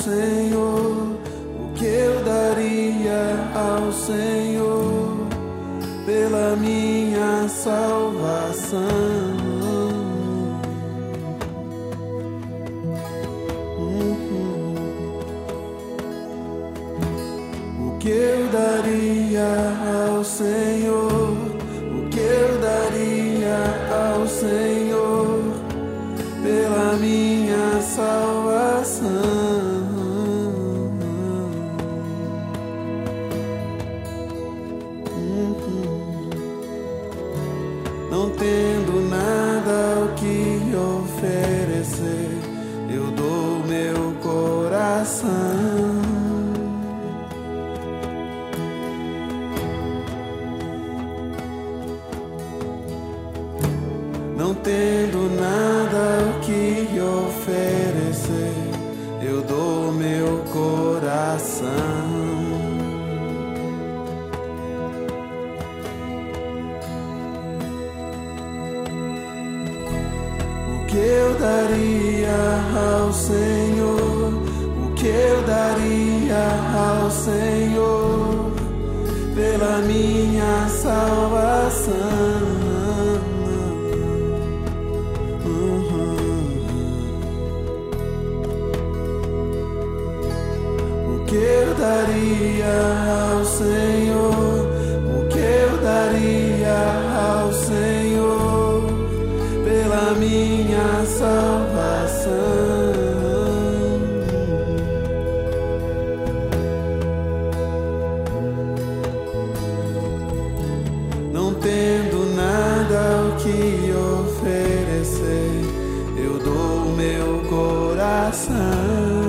Senhor, o que eu daria ao Senhor pela minha salvação. O que eu daria ao Senhor, o que eu daria ao Senhor pela minha salvação. Não tendo nada o que oferecer, eu dou meu coração. Não tendo nada o que oferecer, eu dou meu coração. O que eu daria ao Senhor, o que eu daria ao Senhor pela minha salvação. O que eu daria ao Senhor, o que eu daria ao Senhor pela minha salvação. Não tendo nada o que oferecer, eu dou meu coração.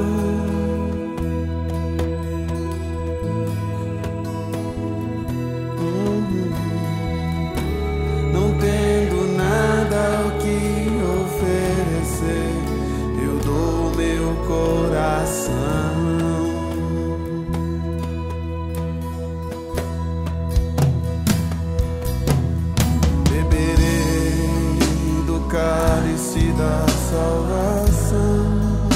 Eu dou meu coração. Beberei do cálice da salvação,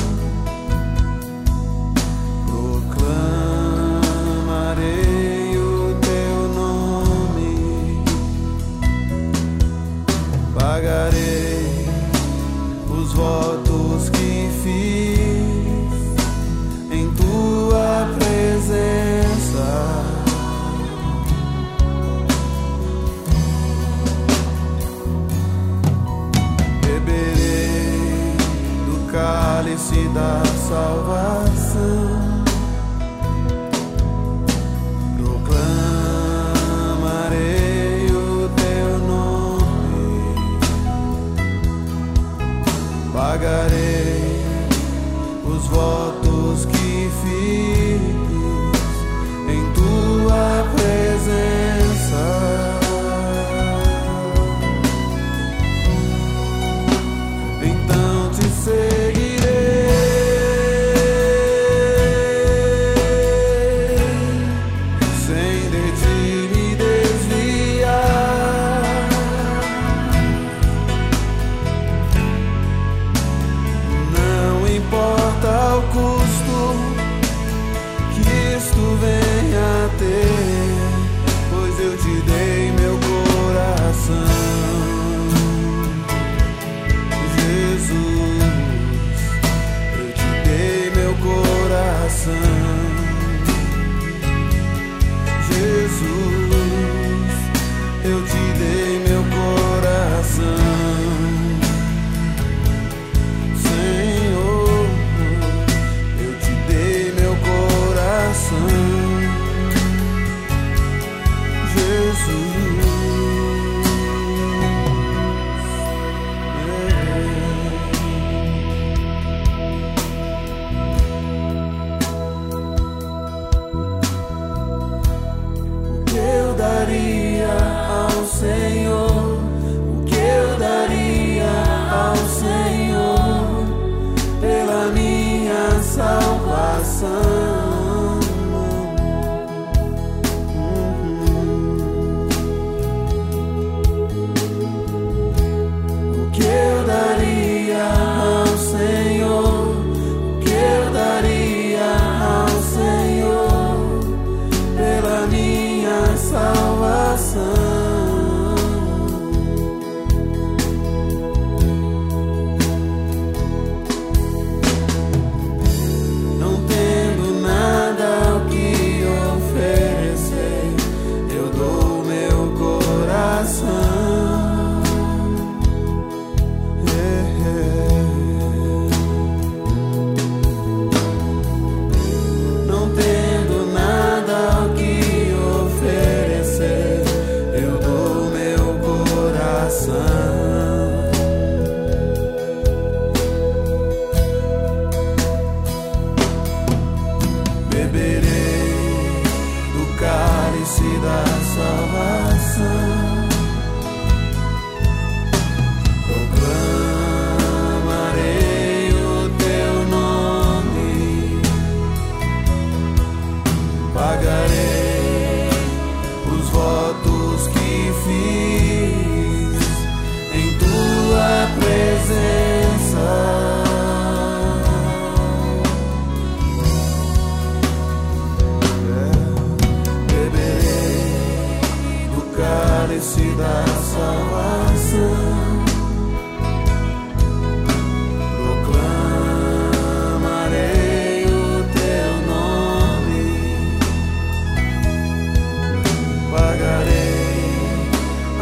proclamarei o teu nome, pagarei os votos que fiz em tua presença. Beberei do cálice da salvação, proclamarei o teu nome, pagarei os votos que fiz em tua presença. Então te seguirei,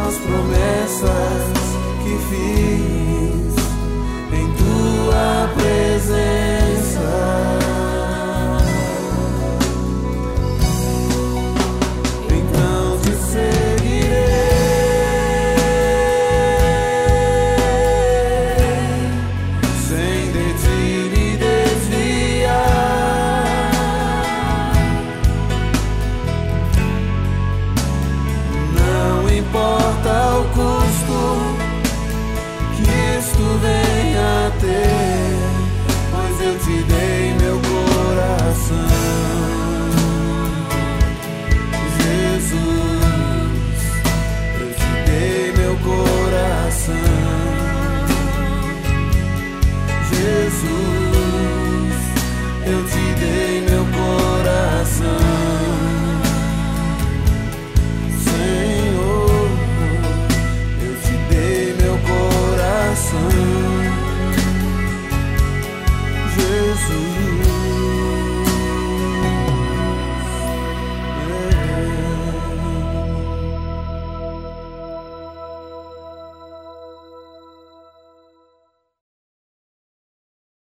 as promessas que fiz em tua presença. Então te seguirei, sem de ti me desviar. Não importa o custo que isto venha a ter, pois eu te dei meu coração. Jesus, eu te dei meu coração. Jesus, eu te dei meu coração. Senhor, eu te dei meu coração.